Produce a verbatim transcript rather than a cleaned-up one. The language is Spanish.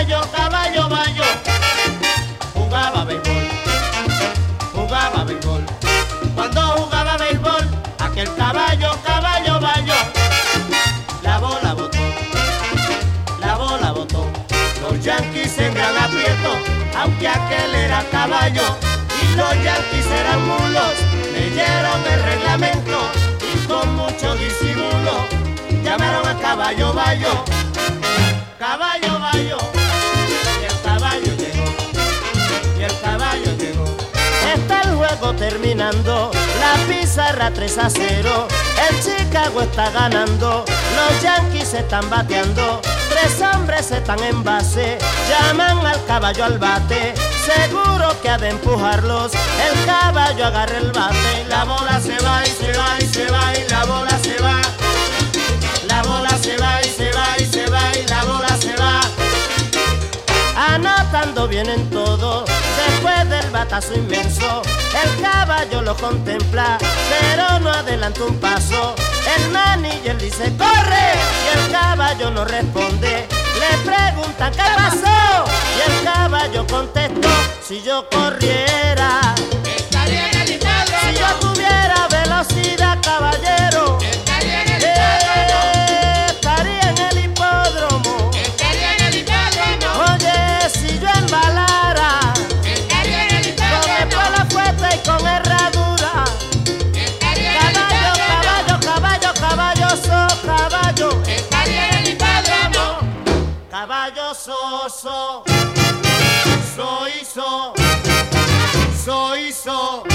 caballo, caballo, bayo. Jugaba béisbol, jugaba béisbol. Cuando jugaba béisbol, aquel caballo, caballo, bayo. La bola botó, la bola botó. Los Yankees en gran aprieto, aunque aquel era caballo y los Yankees eran mulos, leyeron el reglamento y con mucho disimulo llamaron a caballo bayo, caballo bayo, y el caballo llegó, y el caballo llegó. Está el juego terminando, la pizarra tres a cero, el Chicago está ganando, los Yankees están bateando, tres hombres están en base, llaman al caballo al bate, seguro que ha de empujarlos, el caballo agarra el bate, la bola se va y se va y se va y la bola se va, la bola se va y se va y se va y la bola se va. Anotando bien en todo, después del batazo inmenso, el caballo lo contempla, pero no adelanta un paso. El manager dice ¡corre! Y el caballo no responde. Le preguntan ¿qué pasó? Y el caballo contestó: si yo corriera, estaría en el hipódromo. Si yo tuviera velocidad, caballero, estaría en el eh, estaría en el hipódromo. Estaría en el hipódromo. Oye, si yo embalara, Estaría en el hipódromo. con espuela fuerte y con herradura. Estaría en el Caballo, hipódromo. caballo, caballo, caballo, so, caballo. Estaría en el hipódromo. Caballo, so, so. Soy, so. Soy, so.